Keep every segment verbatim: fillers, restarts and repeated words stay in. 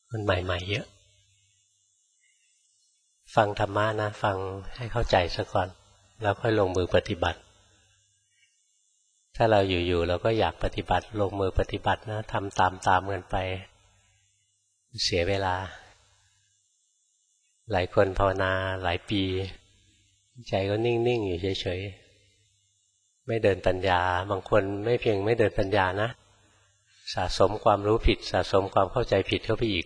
มันใหม่ๆเยอะฟังธรรมะนะฟังให้เข้าใจซะก่อนแล้วค่อยลงมือปฏิบัติถ้าเราอยู่ๆเราก็อยากปฏิบัติลงมือปฏิบัตินะทำตามๆกันไปเสียเวลาหลายคนภาวนาหลายปีใจก็นิ่งๆอยู่เฉยๆไม่เดินปัญญาบางคนไม่เพียงไม่เดินปัญญานะสะสมความรู้ผิดสะสมความเข้าใจผิดเข้าไปอีก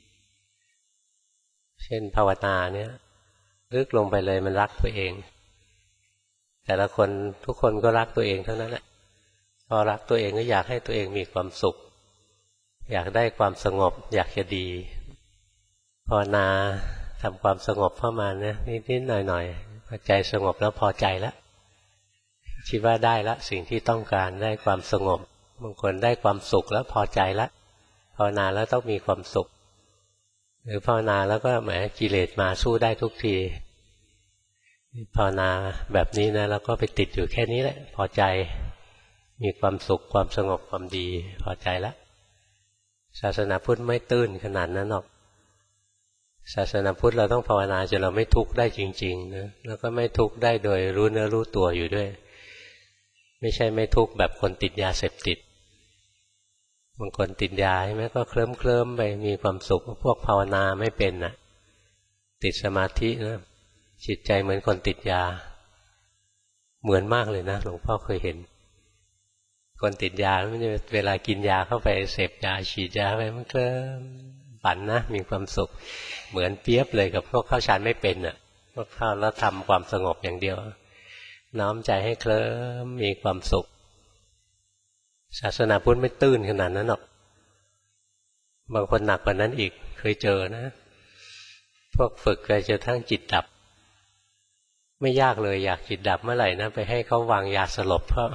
เช่นภาวนาเนี่ยลึกลงไปเลยมันรักตัวเองแต่ละคนทุกคนก็รักตัวเองทั้งนั้นแหละพอรักตัวเองก็อยากให้ตัวเองมีความสุขอยากได้ความสงบอยากจะดีภาวนาทำความสงบเข้ามาเนี่ยนิดๆหน่อยๆพอใจสงบแล้วพอใจแล้วคิดว่าได้ละสิ่งที่ต้องการได้ความสงบบางคนได้ความสุขแล้วพอใจแล้วภาวนาแล้วต้องมีความสุขหรือภาวนาแล้วก็แหมกิเลสมาสู้ได้ทุกทีภาวนาแบบนี้นะแล้วก็ไปติดอยู่แค่นี้แหละพอใจมีความสุขความสงบความดีพอใจแล้วศาสนาพุทธไม่ตื้นขนาดนั้นหรอกศาสนาพุทธเราต้องภาวนาจนเราไม่ทุกข์ได้จริงๆนะแล้วก็ไม่ทุกข์ได้โดยรู้เนื้อรู้ตัวอยู่ด้วยไม่ใช่ไม่ทุกข์แบบคนติดยาเสพติดบางคนติดยาใช่ไหมก็เคลิ้มเคลิ้มไปมีความสุขพวกภาวนาไม่เป็นน่ะติดสมาธินะจิตใจเหมือนคนติดยาเหมือนมากเลยนะหลวงพ่อเคยเห็นคนติดยาเวลากินยาเข้าไปเสพยาฉีดยาไปมันเคลิ้มปั่นนะมีความสุขเหมือนเปียบเลยกับพวกเข้าฌานไม่เป็นน่ะพวกเข้าแล้วทำความสงบอย่างเดียวน้อมใจให้เคลิ้มมีความสุขศาสนาพุทธไม่ตื้นขนาดนั้นหรอกบางคนหนักกว่านั้นอีกเคยเจอนะพวกฝึกไปจนทั้งจิตดับไม่ยากเลยอยากจิตดับเมื่อไหร่นะไปให้เขาวางยาสลบเพราะ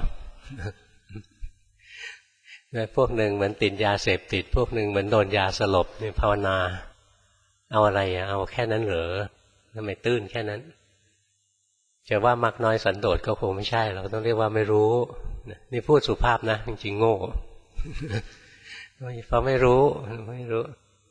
พวกหนึ่งเหมือนติดยาเสพติดพวกหนึ่งเหมือนโดนยาสลบในภาวนาเอาอะไรอะเอาแค่นั้นเหรอทำไมตื้นแค่นั้นจะว่ามักน้อยสันโดษก็คงไม่ใช่เราต้องเรียกว่าไม่รู้นี่พูดสุภาพนะจริงๆโง่เพราะไม่รู้ไม่รู้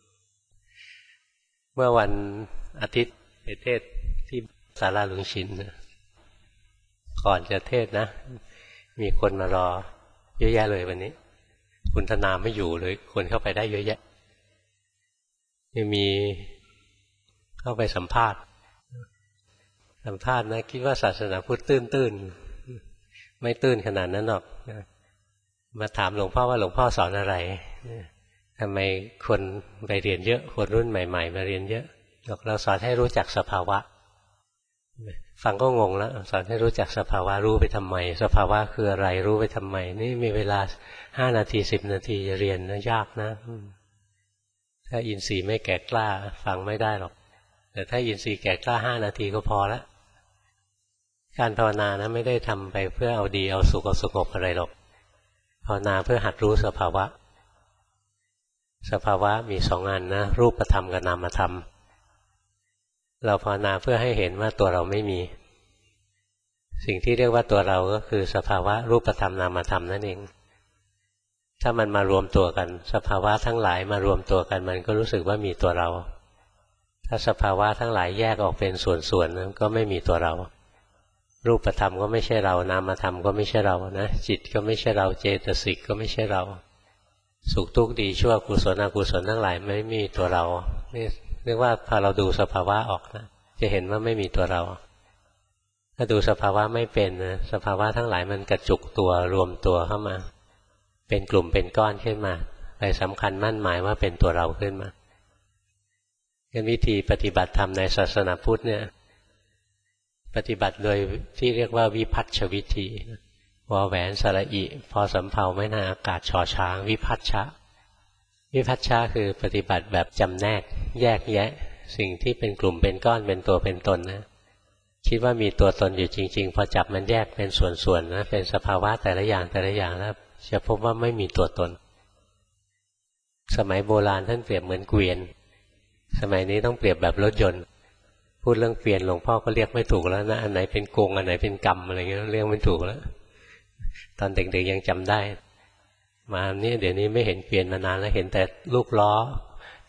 เมื่อวันอาทิตย์ไปเทศที่ศาลาหลวงชินก่อนจะเทศนะมีคนมารอเยอะแยะเลยวันนี้คุณธนาไม่อยู่เลยคนเข้าไปได้เยอะแยะยังมีเข้าไปสัมภาษณ์สัมภาษณ์นะคิดว่าศาสนาพุทธตื้นๆไม่ตื้นขนาดนั้นหรอกมาถามหลวงพ่อว่าหลวงพ่อสอนอะไรทำไมคนไปเรียนเยอะคนรุ่นใหม่ๆมาเรียนเยอะเราสอนให้รู้จักสภาวะฟังก็งงแล้วสอนให้รู้จักสภาวะรู้ไปทำไมสภาวะคืออะไรรู้ไปทำไมนี่มีเวลาห้านาทีสิบนาทีจะเรียนนะยากนะถ้าอินทรีย์ไม่แก่กล้าฟังไม่ได้หรอกแต่ถ้าอินทรีย์แก่กล้าห้านาทีก็พอละการภาวนานะไม่ได้ทำไปเพื่อเอาดีเอาสุขเอาสงบอะไรหรอกภาวนาเพื่อหัดรู้สภาวะสภาวะมีสองอันนะรูปธรรมกับนามธรรมเราภาวนาเพื่อให้เห็นว่าตัวเราไม่มีสิ่งที่เรียกว่าตัวเราก็คือสภาวะรูปธรรมนามธรรมนั่นเองถ้ามันมารวมตัวกันสภาวะทั้งหลายมารวมตัวกันมันก็รู้สึกว่ามีตัวเราถ้าสภาวะทั้งหลายแยกออกเป็นส่วนๆนั้นก็ไม่มีตัวเรารูปธรรมก็ไม่ใช่เรานามธรรมก็ไม่ใช่เรานะจิตก็ไม่ใช่เราเจตสิกก็ไม่ใช่เราสุขทุกข์ดีชั่วกุศลอกุศลทั้งหลายไม่มีตัวเรานี่เรียกว่าพอเราดูสภาวะออกนะจะเห็นว่าไม่มีตัวเราถ้าดูสภาวะไม่เป็นนะสภาวะทั้งหลายมันกระจุกตัวรวมตัวเข้ามาเป็นกลุ่มเป็นก้อนขึ้นมาไปสำคัญมั่นหมายว่าเป็นตัวเราขึ้นมางั้นวิธีปฏิบัติธรรมในศาสนาพุทธเนี่ยปฏิบัติโดยที่เรียกว่าวิพัชชวิธีวอแหวนสระอิพอสำเภาไม่น่าอากาศชอช้างวิพัชชะวิพัชชะคือปฏิบัติแบบจำแนกแยกแยะสิ่งที่เป็นกลุ่มเป็นก้อนเป็นตัวเป็นตนนะคิดว่ามีตัวตนอยู่จริงๆพอจับมันแยกเป็นส่วนๆนะเป็นสภาวะแต่ละอย่างแต่ละอย่างแล้วจะพบว่าไม่มีตัวตนสมัยโบราณท่านเปรียบเหมือนเกวียนสมัยนี้ต้องเปรียบแบบรถยนต์พูดเรื่องเกวียนหลวงพ่อก็เรียกไม่ถูกแล้วนะอันไหนเป็นกงอันไหนเป็นกำอะไรเงี้ยเรียกไม่ถูกแล้วตอนเด็กๆยังจำได้มานี่เดี๋ยวนี้ไม่เห็นเกวียนมานานแล้วเห็นแต่ลูกล้อ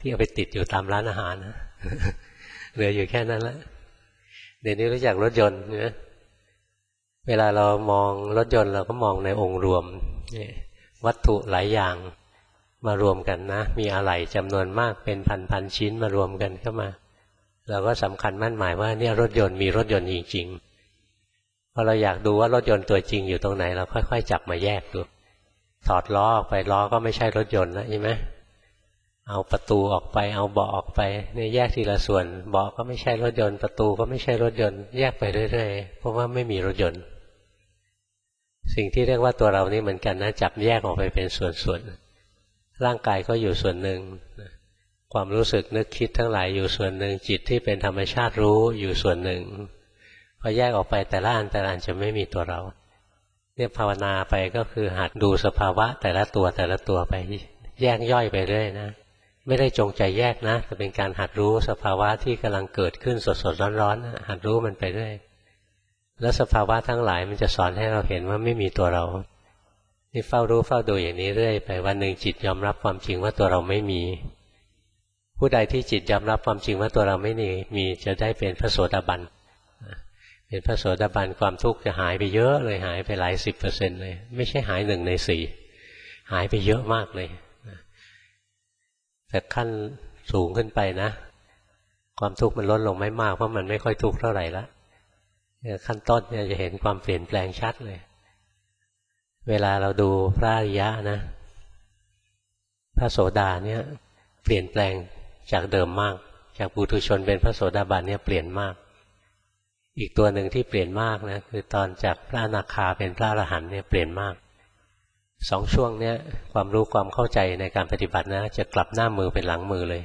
ที่เอาไปติดอยู่ตามร้านอาหารนะเหลืออยู่แค่นั้นแหละเดี๋ยวนี้รู้จักรถยนต์นะเวลาเรามองรถยนต์เราก็มองในองค์รวมวัตถุหลายอย่างมารวมกันนะมีอะไหล่จำนวนมากเป็นพันๆชิ้นมารวมกันเข้ามาเราก็สำคัญมั่นหมายว่าเนี่ยรถยนต์มีรถยนต์จริงๆพอเราอยากดูว่ารถยนต์ตัวจริงอยู่ตรงไหนเราค่อยๆจับมาแยกดูถอดล้อออกไปล้อก็ไม่ใช่รถยนต์แล้วใช่ไหมเอาประตูออกไปเอาเบาะออกไปเนี่ยแยกทีละส่วนเบาะก็ไม่ใช่รถยนต์ประตูก็ไม่ใช่รถยนต์แยกไปเรื่อยๆเพราะว่าไม่มีรถยนต์สิ่งที่เรียกว่าตัวเรานี่เหมือนกันนะจับแยกออกไปเป็นส่วนๆร่างกายก็อยู่ส่วนหนึ่งความรู้สึกนึกคิดทั้งหลายอยู่ส่วนหนึ่งจิตที่เป็นธรรมชาติรู้อยู่ส่วนหนึ่งพอแยกออกไปแต่ละอันแต่ละอันจะไม่มีตัวเราเนี่ยภาวนาไปก็คือหัดดูสภาวะแต่ละตัวแต่ละตัวไปแยกย่อยไปเรื่อยนะไม่ได้จงใจแยกนะแต่เป็นการหัดรู้สภาวะที่กำลังเกิดขึ้นสดๆร้อนๆหัดรู้มันไปเรื่อยแล้วสภาวะทั้งหลายมันจะสอนให้เราเห็นว่าไม่มีตัวเรานี่เฝ้ารู้เฝ้าดูอย่างนี้เรื่อยไปวันหนึ่งจิตยอมรับความจริงว่าตัวเราไม่มีผู้ใดที่จิตยอมรับความจริงว่าตัวเราไม่มีมีจะได้เป็นพระโสดาบันเป็นพระโสดาบันความทุกข์จะหายไปเยอะเลยหายไปหลายสิบเปอร์เซ็นต์เลยไม่ใช่หายหนึ่งในสี่หายไปเยอะมากเลยแต่ขั้นสูงขึ้นไปนะความทุกข์มันลดลงไม่มากเพราะมันไม่ค่อยทุกข์เท่าไหร่ละขั้นต้นเนี่ยจะเห็นความเปลี่ยนแปลงชัดเลยเวลาเราดูพระอริยะนะพระโสดาเนี่ยเปลี่ยนแปลงจากเดิมมากจากปุถุชนเป็นพระโสดาบันเนี่ยเปลี่ยนมากอีกตัวหนึ่งที่เปลี่ยนมากนะคือตอนจากพระอนาคาเป็นพระอรหันต์เนี่ยเปลี่ยนมากสองช่วงเนี้ยความรู้ความเข้าใจในการปฏิบัตินะจะกลับหน้ามือเป็นหลังมือเลย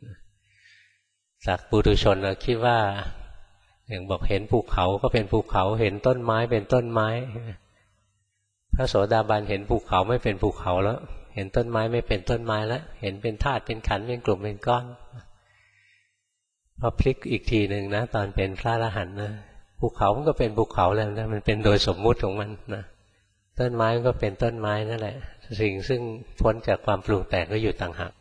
จากปุถุชนเราคิดว่าอย่างบอกเห็นภูเขาก็เป็นภูเขาเห็นต้นไม้เป็นต้นไม้พระโสดาบันเห็นภูเขาไม่เป็นภูเขาแล้วเห็นต้นไม้ไม่เป็นต้นไม้แล้วเห็นเป็นธาตุเป็นขันธ์เป็นกลุ่มเป็นก้อนพอพลิกอีกทีหนึ่งนะตอนเป็นพระอรหันต์นะภูเขามันก็เป็นภูเขาแล้วนะมันเป็นโดยสมมุติของมันนะต้นไม้มันก็เป็นต้นไม้นั่นแหละสิ่งซึ่งพ้นจากความปรุงแต่งก็อยู่ต่างหาก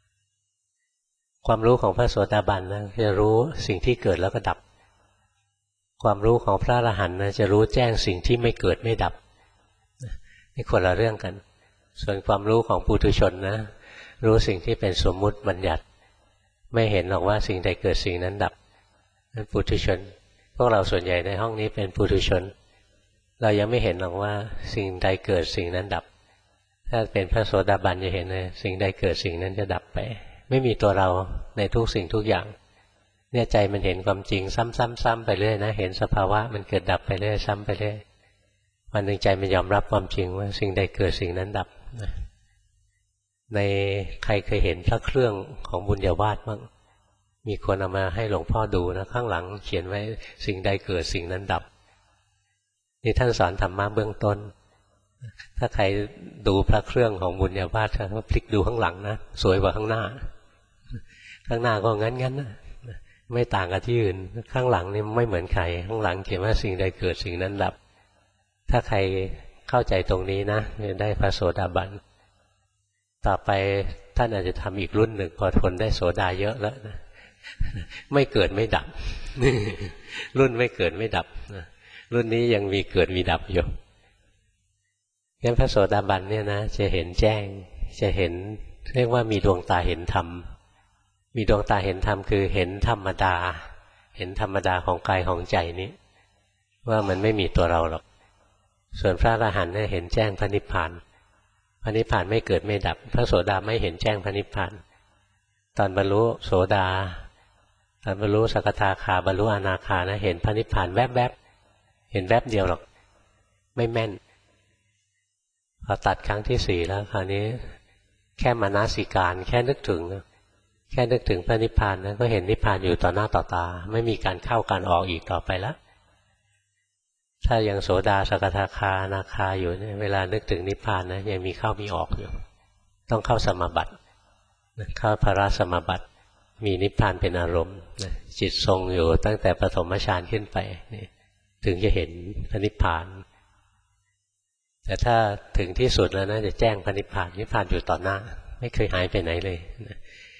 ความรู้ของพระโสดาบันนะจะรู้สิ่งที่เกิดแล้วก็ดับความรู้ของพระอรหันต์นะจะรู้แจ้งสิ่งที่ไม่เกิดไม่ดับนี่คนละเรื่องกันส่วนความรู้ของปุถุชนนะรู้สิ่งที่เป็นสมมุติบัญญัติไม่เห็นหรอกว่าสิ่งใดเกิดสิ่งนั้นดับนั่นปุถุชนพวกเราส่วนใหญ่ในห้องนี้เป็นปุถุชนเรายังไม่เห็นหรอกว่าสิ่งใดเกิดสิ่งนั้นดับถ้าเป็นพระโสดาบันจะเห็นเลยสิ่งใดเกิดสิ่งนั้นจะดับไปไม่มีตัวเราในทุกสิ่งทุกอย่างเนี่ยใจมันเห็นความจริงซ้ำๆๆไปเรื่อยนะเห็นสภาวะมันเกิดดับไปเรื่อยซ้ำไปเรื่อยวันหนึ่งใจมันยอมรับความจริงว่าสิ่งใดเกิดสิ่งนั้นดับในใครเคยเห็นพระเครื่องของบุญญาวาสบ้างมีคนเอามาให้หลวงพ่อดูนะข้างหลังเขียนไว้สิ่งใดเกิดสิ่งนั้นดับนี่ท่านสอนธรรมะเบื้องต้นถ้าใครดูพระเครื่องของบุญญาวาสก็พลิกดูข้างหลังนะสวยกว่าข้างหน้าข้างหน้าก็งั้นๆนะไม่ต่างกับที่อื่นข้างหลังนี่ไม่เหมือนใครข้างหลังเขียนว่าสิ่งใดเกิดสิ่งนั้นดับถ้าใครเข้าใจตรงนี้นะจะได้พระโสดาบันต่อไปท่านอาจจะทำอีกรุ่นหนึ่งพอทนได้โสดาเยอะแล้วนะไม่เกิดไม่ดับรุ่นไม่เกิดไม่ดับรุ่นนี้ยังมีเกิดมีดับอยู่งั้นพระโสดาบันเนี่ยนะจะเห็นแจ้งจะเห็นเรียกว่ามีดวงตาเห็นธรรมมีดวงตาเห็นธรรมคือเห็นธรรมดาเห็นธรรมดาของกายของใจนี้ว่ามันไม่มีตัวเราหรอกส่วนพระอรหันต์เนี่ยเห็นแจ้งพระนิพพานพระนิพพานไม่เกิดไม่ดับพระโสดาไม่เห็นแจ้งพระนิพพานตอนบรรลุโสดาตอนบรรลุสกทาคาบรรลุอนาคานะเห็นพระนิพพานแวบๆเห็นแวบเดียวหรอกไม่แม่นพอตัดครั้งที่สี่แล้วคราวนี้แค่มนสิการแค่นึกถึงแค่นึกถึงพระนิพพานนะก็เห็นนิพพานอยู่ต่อหน้าต่อตาไม่มีการเข้าการออกอีกต่อไปแล้วถ้ายังโสดาสกทาคาอนาคาอยู่เนี่ยเวลานึกถึงนิพพานนะยังมีเข้ามีออกอยู่ต้องเข้าสมาบัติเข้าภารสมาบัติมีนิพพานเป็นอารมณ์จิตทรงอยู่ตั้งแต่ปฐมฌานขึ้นไปถึงจะเห็นพระนิพพานแต่ถ้าถึงที่สุดแล้วนะจะแจ้งพระนิพพานนิพพานอยู่ต่อหน้าไม่เคยหายไปไหนเลย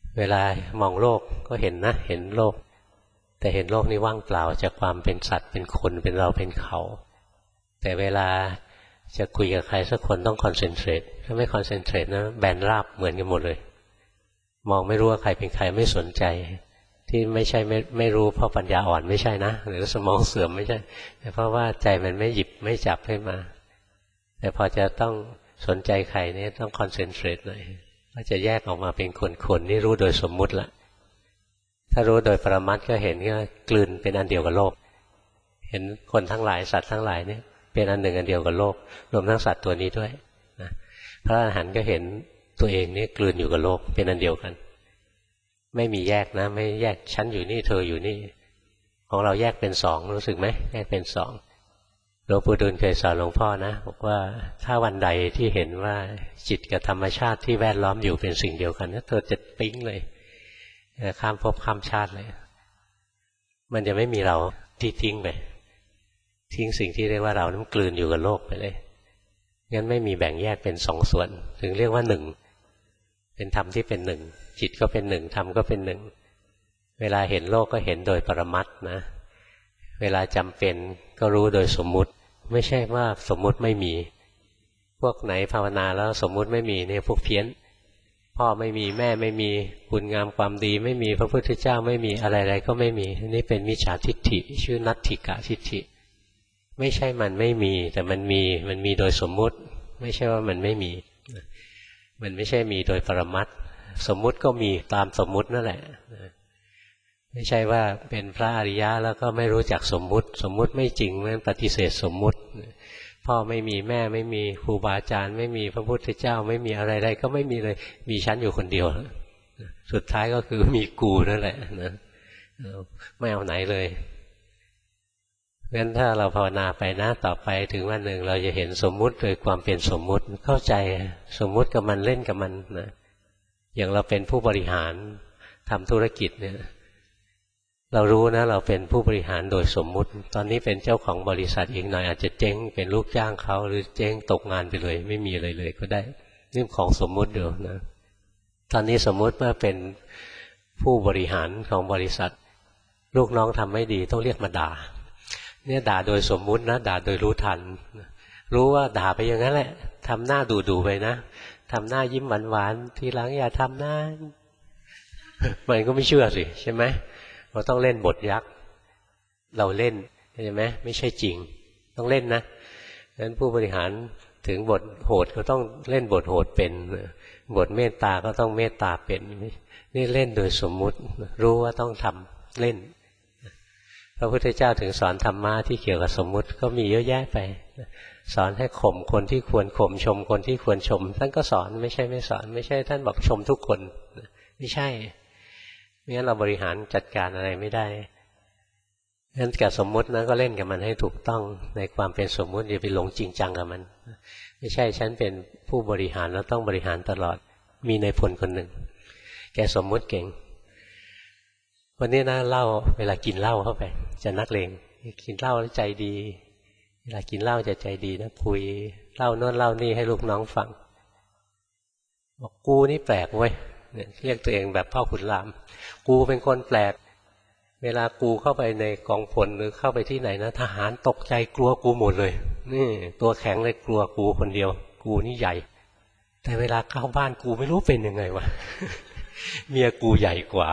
เวลามองโลกก็เห็นนะเห็นโลกแต่เห็นโลกนี้ว่างเปล่าจากความเป็นสัตว์เป็นคนเป็นเราเป็นเขาแต่เวลาจะคุยกับใครสักคนต้องคอนเซนเทรตถ้าไม่คอนเซนเทรตนะแบนราบเหมือนกันหมดเลยมองไม่รู้ว่าใครเป็นใครไม่สนใจที่ไม่ใช่ไม่ไม่รู้เพราะปัญญาอ่อนไม่ใช่นะหรือสมองเสื่อมไม่ใช่แต่เพราะว่าใจมันไม่หยิบไม่จับให้มาแต่พอจะต้องสนใจใครนี่ต้องคอนเซนเทรตหน่อยก็จะแยกออกมาเป็นคนๆนี่รู้โดยสมมุติละถ้ารู้โดยปรมัตถ์ก็เห็นก็กลืนเป็นอันเดียวกับโลกเห็นคนทั้งหลายสัตว์ทั้งหลายเนี่ยเป็นอันหนึ่งอันเดียวกับโลกรวมทั้งสัตว์ตัวนี้ด้วยนะพระอรหันต์ก็เห็นตัวเองนี่กลืนอยู่กับโลกเป็นอันเดียวกันไม่มีแยกนะไม่แยกฉันอยู่นี่เธออยู่นี่ของเราแยกเป็นสองรู้สึกไหมแยกเป็นสองหลวงปู่ดูลเคยสอนหลวงพ่อนะบอกว่าถ้าวันใดที่เห็นว่าจิตกับธรรมชาติที่แวดล้อมอยู่เป็นสิ่งเดียวกันเธอจะปิ๊งเลยข้ามภพข้ามชาติเลยมันจะไม่มีเราที่ทิ้งไปทิ้งสิ่งที่เรียกว่าเรานั้นกลืนอยู่กับโลกไปเลยงั้นไม่มีแบ่งแยกเป็นสองส่วนถึงเรียกว่าหนึ่งเป็นธรรมที่เป็นหนึ่งจิตก็เป็นหนึ่งธรรมก็เป็นหนึ่งเวลาเห็นโลกก็เห็นโดยปรมัตถ์นะเวลาจำเป็นก็รู้โดยสมมุติไม่ใช่ว่าสมมุติไม่มีพวกไหนภาวนาแล้วสมมุติไม่มีเนี่ยพวกเพี้ยนพ่อไม่มีแม่ไม่มีคุณงามความดีไม่มีพระพุทธเจ้าไม่มีอะไรๆก็ไม่มีนี่เป็นมิจฉาทิฏฐิชื่อนัตถิกะทิฏฐิไม่ใช่มันไม่มีแต่มันมีมันมีโดยสมมุติไม่ใช่ว่ามันไม่มีมันไม่ใช่มีโดยปรมัตถ์สมมุติก็มีตามสมมุตินั่นแหละไม่ใช่ว่าเป็นพระอริยะแล้วก็ไม่รู้จักสมมุติสมมุติไม่จริงมันปฏิเสธสมมุติพ่อไม่มีแม่ไม่มีครูบาอาจารย์ไม่มีพระพุทธเจ้าไม่มีอะไรๆก็ไม่มีเลยมีฉันอยู่คนเดียวสุดท้ายก็คือมีกูนั่นแหละนะไม่เอาไหนเลยงั้นถ้าเราภาวนาไปนะต่อไปถึงวันหนึ่งเราจะเห็นสมมุติโดยความเป็นสมมุติเข้าใจสมมุติกับมันเล่นกับมันนะอย่างเราเป็นผู้บริหารทำธุรกิจเนี่ยเรารู้นะเราเป็นผู้บริหารโดยสมมุติตอนนี้เป็นเจ้าของบริษัทอีกหน่อยอาจจะเจ๊งเป็นลูกจ้างเขาหรือเจ๊งตกงานไปเลยไม่มีอะไรเลยก็ได้นี่ของสมมุติอยู่นะตอนนี้สมมุติว่าเป็นผู้บริหารของบริษัทลูกน้องทำไม่ดีต้องเรียกมาด่าเนี่ยด่าโดยสมมุตินะด่าโดยรู้ทันรู้ว่าด่าไปอย่างนั้นแหละทำหน้าดูๆไปนะทำหน้ายิ้มหวานๆทีหลังอย่าทำหน้ามันก็ไม่เชื่อสิใช่ไหมเราต้องเล่นบทยักษ์เราเล่นใช่ไหมไม่ใช่จริงต้องเล่นนะฉะนั้นผู้บริหารถึงบทโหดก็ต้องเล่นบทโหดเป็นบทเมตตาก็ต้องเมตตาเป็นนี่เล่นโดยสมมุติรู้ว่าต้องทำเล่นพระพุทธเจ้าถึงสอนธรรมะที่เกี่ยวกับสมมุติก็มีเยอะแยะไปสอนให้ข่มคนที่ควรข่มชมคนที่ควรชมท่านก็สอนไม่ใช่ไม่สอนไม่ใช่ท่านบอกชมทุกคนไม่ใช่ไม่งั้นเราบริหารจัดการอะไรไม่ได้งั้นกับสมมุตินะก็เล่นกับมันให้ถูกต้องในความเป็นสมมุติอย่าไปหลงจริงจังกับมันไม่ใช่ฉันเป็นผู้บริหารแล้วต้องบริหารตลอดมีนายพลคนหนึ่งแกสมมุติเก่งวันนี้นะเหล้าเวลากินเหล้าเข้าไปจะนักเลงกินเหล้าแล้วใจดีเวลากินเหล้าจะใจดีนะคุยเล่าโน่นเล่านี่ให้ลูกน้องฟังบอกกูนี่แปลกเว้ยเรียกตัวเองแบบพ่อขุนรามกูเป็นคนแปลกเวลากูเข้าไปในกองพลหรือเข้าไปที่ไหนนะทหารตกใจกลัวกูหมดเลยนี่ตัวแข็งเลยกลัวกูคนเดียวกูนี่ใหญ่แต่เวลาเข้าบ้านกูไม่รู้เป็นยังไงวะ เมียกูใหญ่กว่า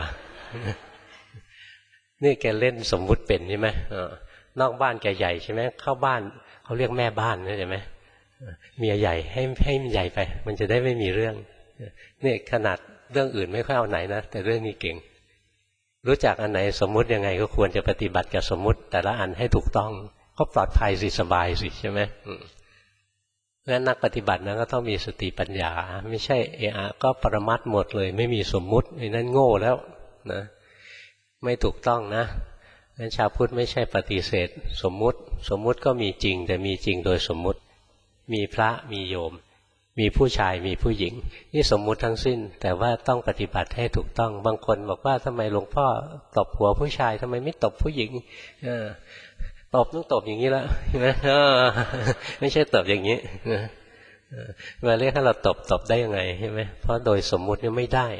นี่แกเล่นสมมุติเป็นใช่ไหมนอกบ้านแกใหญ่ใช่ไหมเข้าบ้านเขาเรียกแม่บ้านใช่ไหมเมียใหญ่ให้ให้มันใหญ่ไปมันจะได้ไม่มีเรื่องนี่ขนาดเรื่องอื่นไม่ค่อยเอาไหนนะแต่เรื่องนี้เก่งรู้จักอันไหนสมมุติยังไงก็ควรจะปฏิบัติกับสมมุติแต่ละอันให้ถูกต้องก็ปลอดภัยสิสบายสิใช่ไหมเพราะฉะนั้นนักปฏิบัตินะก็ต้องมีสติปัญญาไม่ใช่เอะอะก็ปรมัตถ์หมดเลยไม่มีสมมุติไอ้นั่นโง่แล้วนะไม่ถูกต้องนะงั้นชาวพุทธไม่ใช่ปฏิเสธสมมุติสมมุติก็มีจริงแต่มีจริงโดยสมมุติมีพระมีโยมมีผู้ชายมีผู้หญิงนี่สมมุติทั้งสิ้นแต่ว่าต้องปฏิบัติให้ถูกต้องบางคนบอกว่าทำไมหลวงพ่อตบหัวผู้ชายทำไมไม่ตบผู้หญิงเออตบต้องตบอย่างนี้แล้วใช่ไหมไม่ใช่ตบอย่างนี้มาเรียกให้เราตบตบได้ยังไงใช่ไหมเพราะโดยสมมุตินี่ไม่ได้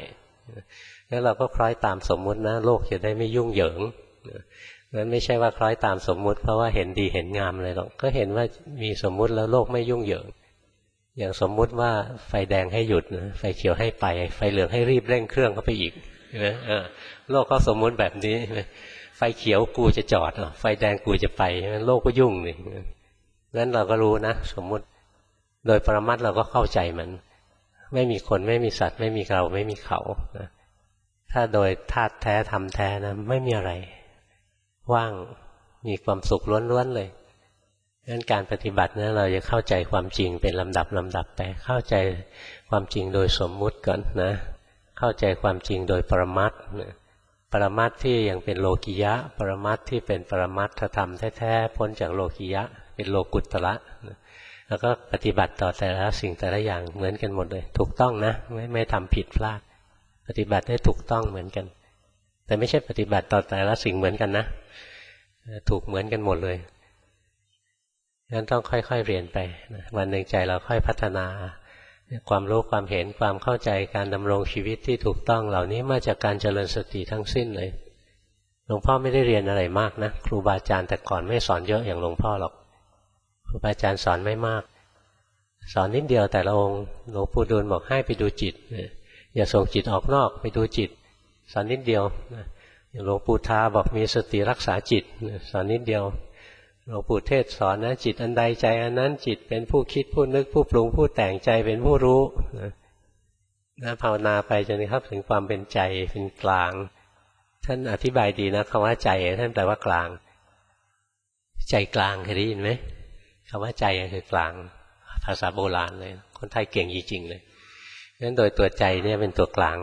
แล้วเราก็คล้อยตามสมมุตินะโลกจะได้ไม่ยุ่งเหยิงนั้นไม่ใช่ว่าคล้อยตามสมมุติเพราะว่าเห็นดีเห็นงามอะไรหรอกก็เห็นว่ามีสมมุติแล้วโลกไม่ยุ่งเหยิงอย่างสมมุติว่าไฟแดงให้หยุดนะไฟเขียวให้ไปไฟเหลืองให้รีบเร่งเครื่องเข้าไปอีกใช่ไหมโลกก็สมมุติแบบนี้ไฟเขียวกูจะจอดไฟแดงกูจะไปโลกก็ยุ่งเลยงั้นเราก็รู้นะสมมุติโดยปรมัตถ์เราก็เข้าใจมันไม่มีคนไม่มีสัตว์ไม่มีเราไม่มีเขานะถ้าโดยธาตุแท้ธรรมแท้นะไม่มีอะไรว่างมีความสุขล้วนๆเลยงั้นการปฏิบัตินะเราจะเข้าใจความจริงเป็นลำดับลำดับไปเข้าใจความจริงโดยสมมุติก่อนนะเข้าใจความจริงโดยปรมัตถ์นะปรมัตถ์ที่ยังเป็นโลกิยะปรมัตถ์ที่เป็นปรมัตถธรรมแท้ๆพ้นจากโลกิยะเป็นโลกุตตระนะแล้วก็ปฏิบัติต่อแต่ละสิ่งแต่ละอย่างเหมือนกันหมดเลยถูกต้องนะไม่ไม่ทำผิดพลาดปฏิบัติได้ถูกต้องเหมือนกันแต่ไม่ใช่ปฏิบัติต่อแต่ละสิ่งเหมือนกันนะถูกเหมือนกันหมดเลยงั้นต้องค่อยๆเรียนไปนะวันหนึ่งใจเราค่อยพัฒนาความรู้ความเห็นความเข้าใจการดำรงชีวิตที่ถูกต้องเหล่านี้มาจากการเจริญสติทั้งสิ้นเลยหลวงพ่อไม่ได้เรียนอะไรมากนะครูบาอาจารย์แต่ก่อนไม่สอนเยอะอย่างหลวงพ่อหรอกครูบาอาจารย์สอนไม่มากสอนนิดเดียวแต่ละองค์หลวงปู่ดูลบอกให้ไปดูจิตอย่าส่งจิตออกนอกไปดูจิตสอนนิดเดียวอย่างหลวงปู่ทาบอกมีสติรักษาจิตสอนนิดเดียวหลวงปู่เทศสอนนะจิตอันใดใจอันนั้นจิตเป็นผู้คิดผู้นึกผู้ปรุงผู้แต่งใจเป็นผู้รู้นะภาวนาไปจนเข้าถึงความเป็นใจเป็นกลางท่านอธิบายดีนะคำว่าใจท่านแปลว่ากลางใจกลางเคยได้ยินไหมคำว่าใจคือกลางภาษาโบราณเลยคนไทยเก่งจริงๆเลยงั้นโดยตัวใจเนี่ยเป็นตัวกลาง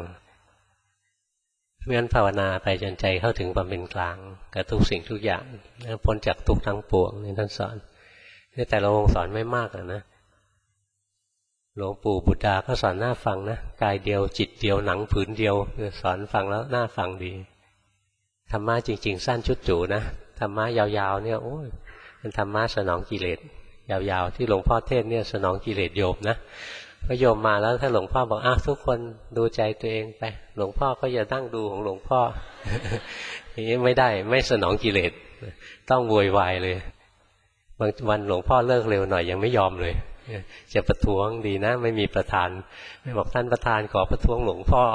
งั้นภาวนาไปจนใจเข้าถึงความเป็นกลางกับทุกสิ่งทุกอย่างพ้นจากทุกทั้งปวงนี่ท่านสอนนี่แต่ละองค์สอนไม่มากนะหลวงปู่บุตรดาก็สอนน่าฟังนะกายเดียวจิตเดียวหนังผืนเดียวสอนฟังแล้วน่าฟังดีธรรมะจริงๆสั้นชุดจู่นะธรรมะยาวๆเนี่ยโอ้ยเป็นธรรมะสนองกิเลสยาวๆที่หลวงพ่อเทศเนี่ยสนองกิเลสโยมนะพอโยมมาแล้วถ้าหลวงพ่อบอกอ้าวทุกคนดูใจตัวเองไปหลวงพ่อก็จะนั่งดูของหลวงพ่ออย่างนี้ไม่ได้ไม่สนองกิเลสต้องโวยวายเลยบางวันหลวงพ่อเลิกเร็วหน่อยยังไม่ยอมเลยจะประท้วงดีนะไม่มีประธานไม่บอกท่านประธานขอประท้วงหลวงพ่อ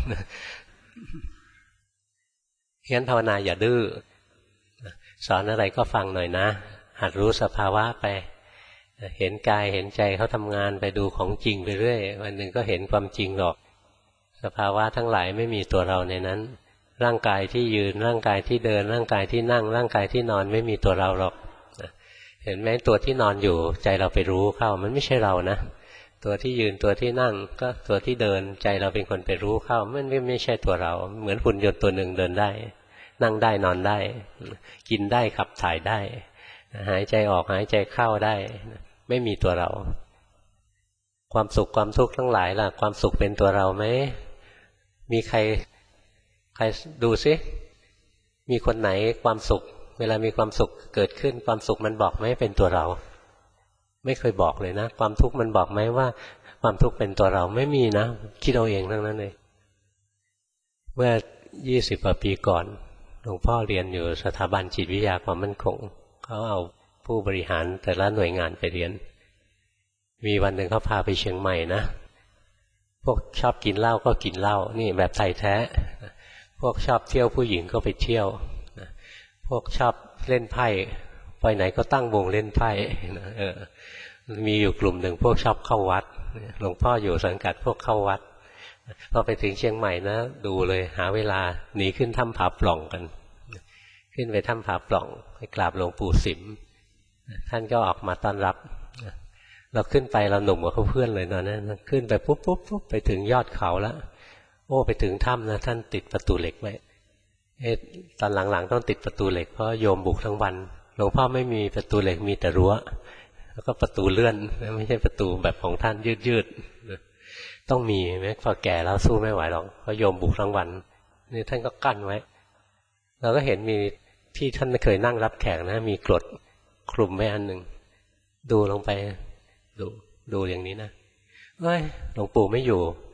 งั้นภาวนาอย่าดื้อสอนอะไรก็ฟังหน่อยนะหัดรู้สภาวะไปเห็นกายเห็นใจเขาทำงานไปดูของจริงไปเรื่อยวันหนึ่งก็เห็นความจริงหรอกสภาวะทั้งหลายไม่มีตัวเราในนั้นร่างกายที่ยืนร่างกายที่เดินร่างกายที่นั่งร่างกายที่นอนไม่มีตัวเราหรอกเห็นไหมตัวที่นอนอยู่ใจเราไปรู้เข้ามันไม่ใช่เรานะตัวที่ยืนตัวที่นั่งก็ตัวที่เดินใจเราเป็นคนไปรู้เข้ามันไม่ไม่ใช่ตัวเราเหมือนหุ่นยนต์ตัวหนึ่งเดินได้นั่งได้นอนได้กินได้ขับถ่ายได้หายใจออกหายใจเข้าได้ไม่มีตัวเราความสุขความทุกข์ทั้งหลายล่ะความสุขเป็นตัวเราไหมมีใครใครดูซิมีคนไหนความสุขเวลามีความสุขเกิดขึ้นความสุขมันบอกไหมเป็นตัวเราไม่เคยบอกเลยนะความทุกข์มันบอกไหมว่าความทุกข์เป็นตัวเราไม่มีนะคิดเอาเองทั้งนั้นเลยเมื่อยี่สิบกว่าปีก่อนหลวงพ่อเรียนอยู่สถาบันจิตวิทยาความมั่นคงเขาเอาผู้บริหารแต่ละหน่วยงานไปเรียนมีวันหนึ่งเขาพาไปเชียงใหม่นะพวกชอบกินเหล้าก็กินเหล้านี่แบบไทยแท้พวกชอบเที่ยวผู้หญิงก็ไปเที่ยวพวกชอบเล่นไพ่ไปไหนก็ตั้งวงเล่นไพ่เออมีอยู่กลุ่มหนึ่งพวกชอบเข้าวัดหลวงพ่ออยู่สังกัดพวกเข้าวัดพอไปถึงเชียงใหม่นะดูเลยหาเวลาหนีขึ้นถ้ำผาปล่องกันขึ้นไปถ้ำผาปล่องไปกราบหลวงปู่สิมท่านก็ออกมาต้อนรับเราขึ้นไปเราหนุ่มกว่าเพื่อนเลยตอนนั้นขึ้นไปปุ๊บปุ๊บปุ๊บไปถึงยอดเขาแล้วโอ้ไปถึงถ้ำนะท่านติดประตูเหล็กไว้เอ๊ะตอนหลังๆต้องติดประตูเหล็กเพราะโยมบุกทั้งวันหลวงพ่อไม่มีประตูเหล็กมีแต่รั้วแล้วก็ประตูเลื่อนไม่ใช่ประตูแบบของท่านยืดๆต้องมีแม้พอแก่แล้วสู้ไม่ไหวหรอกเพราะโยมบุกทั้งวันนี่ท่านก็กั้นไว้เราก็เห็นมีที่ท่านเคยนั่งรับแขกนะมีกรดคลุมไว้อันหนึ่งดูลงไปดูดูอย่างนี้นะเอ้ยหลวงปู่ไม่อยู่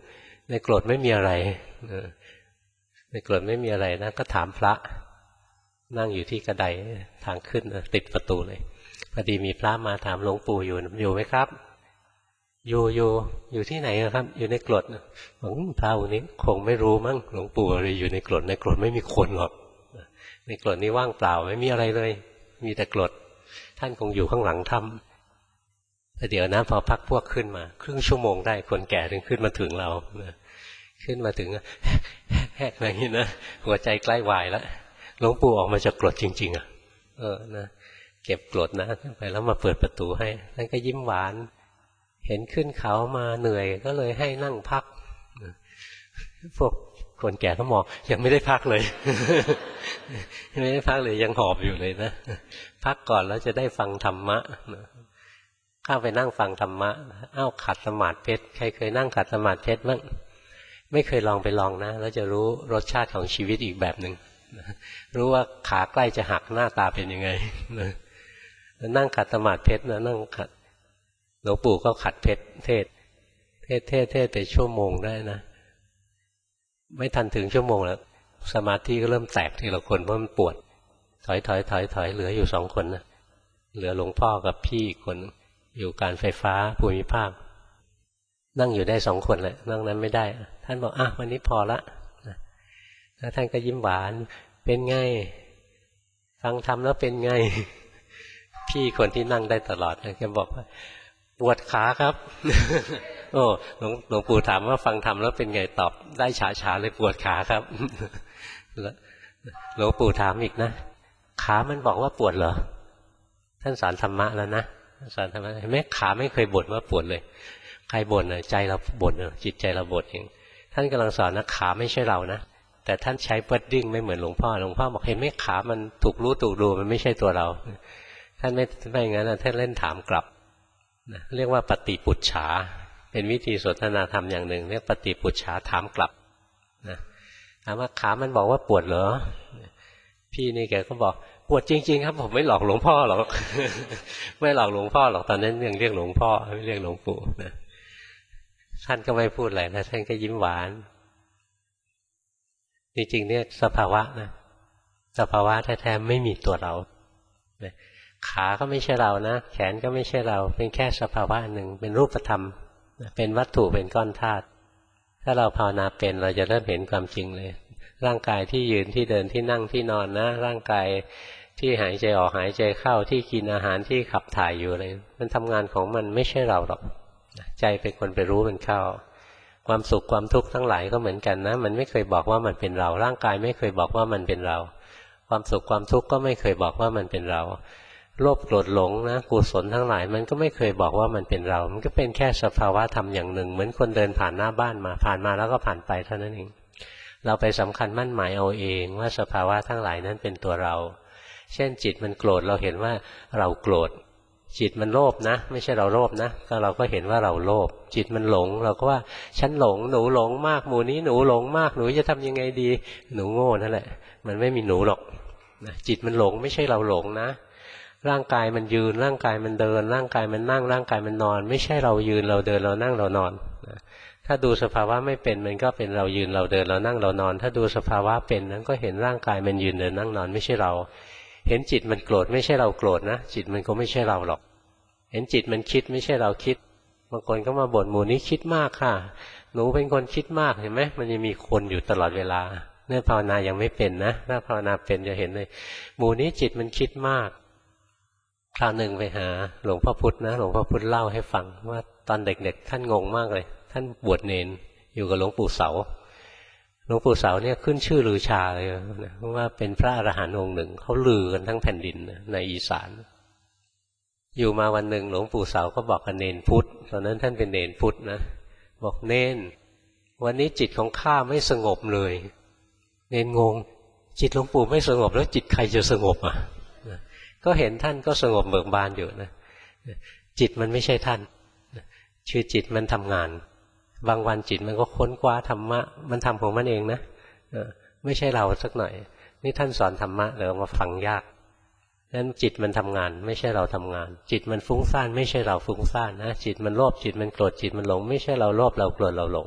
ในโกรธไม่มีอะไรในโกรธไม่มีอะไรนะก็ถามพระนั่งอยู่ที่กระไดทางขึ้นติดประตูเลยพอดีมีพระมาถามหลวงปู่อยู่อยู่ไหมครับอยู่อยู่อยู่ที่ไหนครับอยู่ในกรดบอกพระองค์นี้คงไม่รู้มั้งหลวงปู่อะไรอยู่ในกรดในกรดไม่มีคนหรอกในกรดนี้ว่างเปล่าไม่มีอะไรเลยมีแต่กรดท่านคงอยู่ข้างหลังถ้ำแต่เดี๋ยวนะพอพักพวกขึ้นมาครึ่งชั่วโมงได้คนแก่ถึงขึ้นมาถึงเราขึ้นมาถึงแฮกอะไรอย่างนี้นะหัวใจใกล้วายแล้วหลวงปู่ออกมาจากกรดจริงๆอ่ะเออนะเก็บกรดนะขึ้นไปแล้วมาเปิดประตูให้ท่านก็ยิ้มหวานเห็นขึ้นเขามาเหนื่อยก็เลยให้นั่งพักพวกคนแก่ก็มองยังไม่ได้พักเลยยังไม่ได้พักเลยยังหอบอยู่เลยนะพักก่อนแล้วจะได้ฟังธรรมะเข้าไปนั่งฟังธรรมะอ้าวขัดสมาธิเพชรใครเคยนั่งขัดสมาธิเพชรบ้างไม่เคยลองไปลองนะแล้วจะรู้รสชาติของชีวิตอีกแบบหนึ่งรู้ว่าขาใกล้จะหักหน้าตาเป็นยังไงนั่งขัดสมาธิเพชรนะนั่งขัดหลวงปู่ก็ขัดเพชรเทศเทศเทศเทศไปชั่วโมงได้นะไม่ทันถึงชั่วโมงแล้วสมาธิก็เริ่มแตกทีละคนเพราะมันปวดถอยถอยถอยถอยเหลืออยู่สองคนนะเหลือหลวงพ่อกับพี่อีกคนอยู่การไฟฟ้าภูมิภาคนั่งอยู่ได้สองคนแหละนั่งนั้นไม่ได้ท่านบอกอ่ะวันนี้พอละแล้วท่านก็ยิ้มหวานเป็นไงฟังธรรมแล้วเป็นไงพี่คนที่นั่งได้ตลอดแกบอกว่าปวดขาครับโอ้หลวงหลวงปู่ถามว่าฟังธรรมแล้วเป็นไงตอบได้ฉาฉาเลยปวดขาครับหลวงปู่ถามอีกนะขามันบอกว่าปวดเหรอท่านสอนธรรมะแล้วนะสอนธรรมะแม้ขาไม่เคยบ่นว่าปวดเลยใครบ่นน่ะใจเราบ่นน่ะจิตใจเราบ่นเองท่านกำลังสอนนะขาไม่ใช่เรานะแต่ท่านใช้เวิร์ดดิ้งไม่เหมือนหลวงพ่อหลวงพ่อบอกเห็นไหมขามันถูกรู้ถูกดูมันไม่ใช่ตัวเราท่านไม่ไม่อย่างนั้นท่านเล่นถามกลับนะเรียกว่าปฏิปุจฉาเป็นวิธีสนทนาธรรมอย่างหนึ่งเรียกปฏิปุจฉาถามกลับนะถามว่าขามันบอกว่าปวดเหรอพี่นี่แกก็บอกปวดจริงๆครับผมไม่หลอกหลวงพ่อหรอก ไม่หลอกหลวงพ่อหรอกตอนนั้นยังเรียกหลวงพ่อไม่เรียกหลวงปู่นะท่านก็ไม่พูดอะไรนะท่านก็ยิ้มหวานจริงๆเนี่ยสภาวะนะสภาวะแท้ๆไม่มีตัวเราขาก็ไม่ใช่เรานะแขนก็ไม่ใช่เราเป็นแค่สภาวะหนึ่งเป็นรูปธรรมเป็นวัตถุเป็นก้อนธาตุถ้าเราภาวนาเป็นเราจะเริ่มเห็นความจริงเลยร่างกายที่ยืนที่เดินที่นั่งที่นอนนะร่างกายที่หายใจออกหายใจเข้าที่กินอาหารที่ขับถ่ายอยู่อะไรมันทำงานของมันไม่ใช่เราหรอกใจเป็นคนไปรู้มันเข้าความสุขความทุกข์ทั้งหลายก็เหมือนกันนะมันไม่เคยบอกว่ามันเป็นเราร่างกายไม่เคยบอกว่ามันเป็นเราความสุขความทุกข์ก็ไม่เคยบอกว่ามันเป็นเราโลภโกรธหลงนะกุศลทั้งหลายมันก็ไม่เคยบอกว่ามันเป็นเรามันก็เป็นแค่สภาวะธรรมอย่างหนึ่งเหมือนคนเดินผ่านหน้าบ้านมาผ่านมาแล้วก็ผ่านไปเท่านั้นเองเราไปสำคัญมั่นหมายเอาเองว่าสภาวะทั้งหลายนั้นเป็นตัวเราเช่นจิตมันโกรธเราเห็นว่าเราโกรธจิตมันโลภนะไม่ใช่เราโลภนะก็เราก็เห็นว่าเราโลภจิตมันหลงเราก็ว่าฉันหลงหนูหลงมากหมู่นี้หนูหลงมากหนูจะทำยังไงดีหนูโง่นั่นแหละมันไม่มีหนูหรอกนะจิตมันหลงไม่ใช่เราหลงนะร่างกายมันยืนร่างกายมันเดินร่างกายมันนั่งร่างกายมันนอนไม่ใช่เรายืนเราเดินเรานั่งเรานอนนะถ้าดูสภาวะไม่เป็นมันก็เป็นเรายืนเราเดินเรานั่งเรานอนถ้าดูสภาวะเป็นนั้นก็เห็นร่างกายมันยืนเดินนั่งนอนไม่ใช่เราเห็นจิตมันโกรธไม่ใช่เราโกรธนะจิตมันก็ไม่ใช่เราหรอกเห็นจิตมันคิดไม่ใช่เราคิดบางคนก็มาบ่นหมู่นี้คิดมากค่ะหนูเป็นคนคิดมากเห็นไหมมันยังมีคนอยู่ตลอดเวลาเนี่ยภาวนายังไม่เป็นนะถ้าภาวนาเป็นจะเห็นเลยหมู่นี้จิตมันคิดมากคราวหนึ่งไปหาหลวงพ่อพุธนะหลวงพ่อพุธเล่าให้ฟังว่าตอนเด็กๆท่านงงมากเลยท่านบวชเนนอยู่กับหลวงปู่เสาหลวงปู่เสาเนี่ยขึ้นชื่อลือชาเลยนะว่าเป็นพระอรหันต์องค์หนึ่งเขาลือกันทั้งแผ่นดินในอีสานอยู่มาวันหนึ่งหลวงปู่เสาก็บอกกับเนนพุทธตอนนั้นท่านเป็นเนนพุทธนะบอกเนนวันนี้จิตของข้าไม่สงบเลยเนนงงจิตหลวงปู่ไม่สงบแล้วจิตใครจะสงบอ่ะก็เห็นท่านก็สงบเบิกบานอยู่นะจิตมันไม่ใช่ท่านคือจิตมันทำงานบางวันจิตมันก็ค้นคว้าธรรมะมันทำของมันเองนะไม่ใช่เราสักหน่อยนี่ท่านสอนธรรมะเรามาฟังยากนั้นจิตมันทำงานไม่ใช่เราทำงานจิตมันฟุ้งซ่านไม่ใช่เราฟุ้งซ่านนะจิตมันโลภจิตมันโกรธจิตมันหลงไม่ใช่เราโลภเราโกรธเราหลง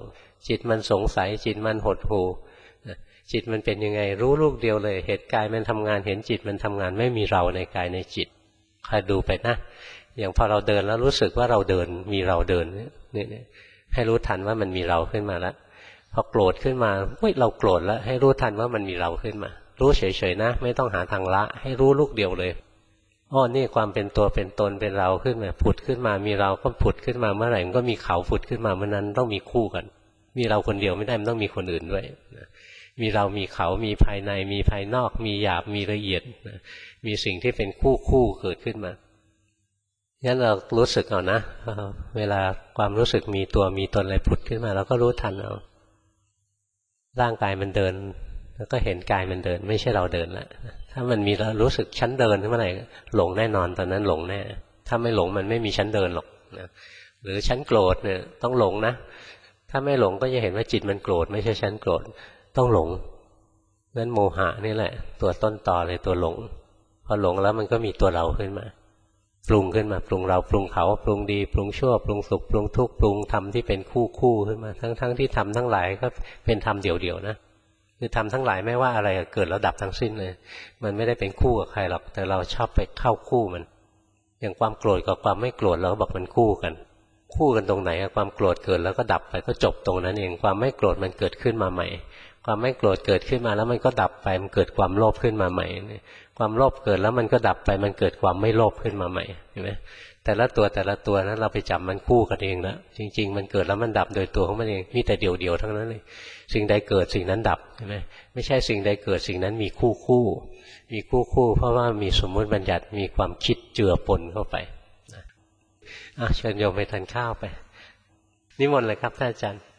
จิตมันสงสัยจิตมันหดหู่จิตมันเป็นยังไงรู้ลูกเดียวเลยเหตุกายมันทำงานเห็นจิตมันทำงานไม่มีเราในกายในจิตคอยดูไปนะอย่างพอเราเดินแล้วรู้สึกว่าเราเดินมีเราเดินเนี่ยให้รู้ทันว่ามันมีเราขึ้นมาแล้วพอโกรธขึ้นมาเฮ้ยเราโกรธแล้วให้รู้ทันว่ามันมีเราขึ้นมารู้เฉยๆนะไม่ต้องหาทางละให้รู้ลูกเดียวเลยอ้อนี่ความเป็นตัวเป็นตนเป็นเราขึ้นมาผุดขึ้นมามีเราก็ผุดขึ้นมาเมื่อไหร่มันก็มีเขาผุดขึ้นมาเมื่อนั้นต้องมีคู่กันมีเราคนเดียวไม่ได้มันต้องมีคนอื่นด้วยมีเรามีเขามีภายในมีภายนอกมีหยาบมีละเอียดมีสิ่งที่เป็นคู่คู่เกิดขึ้นมางั้นเรารู้สึกเอานะเวลาความรู้สึกมีตัวมีตนอะไรผุดขึ้นมาเราก็รู้ทันเอาร่างกายมันเดินแล้วก็เห็นกายมันเดินไม่ใช่เราเดินแล้วถ้ามันมีแล้วรู้สึกชั้นเดินเมื่อไหร่หลงแน่นอนตอนนั้นหลงแน่ถ้าไม่หลงมันไม่มีชั้นเดินหรอกนะหรือชั้นโกรธเนี่ยต้องหลงนะถ้าไม่หลงก็จะเห็นว่าจิตมันโกรธไม่ใช่ชั้นโกรธต้องหลงนั้นโมหะนี่แหละตัวต้นตอเลยตัวหลงพอหลงแล้วมันก็มีตัวเราขึ้นมาปรุงขึ้นมาปรุงเราปรุงเขาปรุงดีปรุงชั่วปรุงสุขปรุงทุกข์ปรุงธรรมที่เป็นคู่คู่ขึ้นมาทั้งๆ ท, ที่ธรรมทั้งหลายก็เป็นธรรมเดี่ยวๆนะคือธรรมทั้งหลายไม่ว่าอะไรเกิดแล้วดับทั้งสิ้นเลยมันไม่ได้เป็นคู่กับใครหรอกแต่เราชอบไปเข้าคู่มันอย่างความโกรธกับความไม่โกรธเราก็บอกมันคู่กันคู่กันตรงไหนความโกรธเกิดแล้วก็ดับไปก็จบตรงนั้นเองความไม่โกรธมันเกิดขึ้นมาใหม่ความไม่โกรธเกิดขึ้นมาแล้วมันก็ดับไปมันเกิดความโลภขึ้นมาใหม่ความโลภเกิดแล้วมันก็ดับไปมันเกิดความไม่โลภขึ้นมาใหม่เห็นไหมแต่ละตัวแต่ละตัวนั้นเราไปจับมันคู่กันเองนะจริงๆมันเกิดแล้วมันดับโดยตัวของมันเองมีแต่เดี่ยวๆทั้งนั้นเลยสิ่งใดเกิดสิ่งนั้นดับใช่ไหมไม่ใช่สิ่งใดเกิดสิ่งนั้นมีคู่คู่มีคู่คู่เพราะว่ามีสมมติบัญญัติมีความคิดเจือปนเข้าไปอ่ะเชิญโยมไปทานข้าวไปนิมนต์เลยครับท่านอาจารย์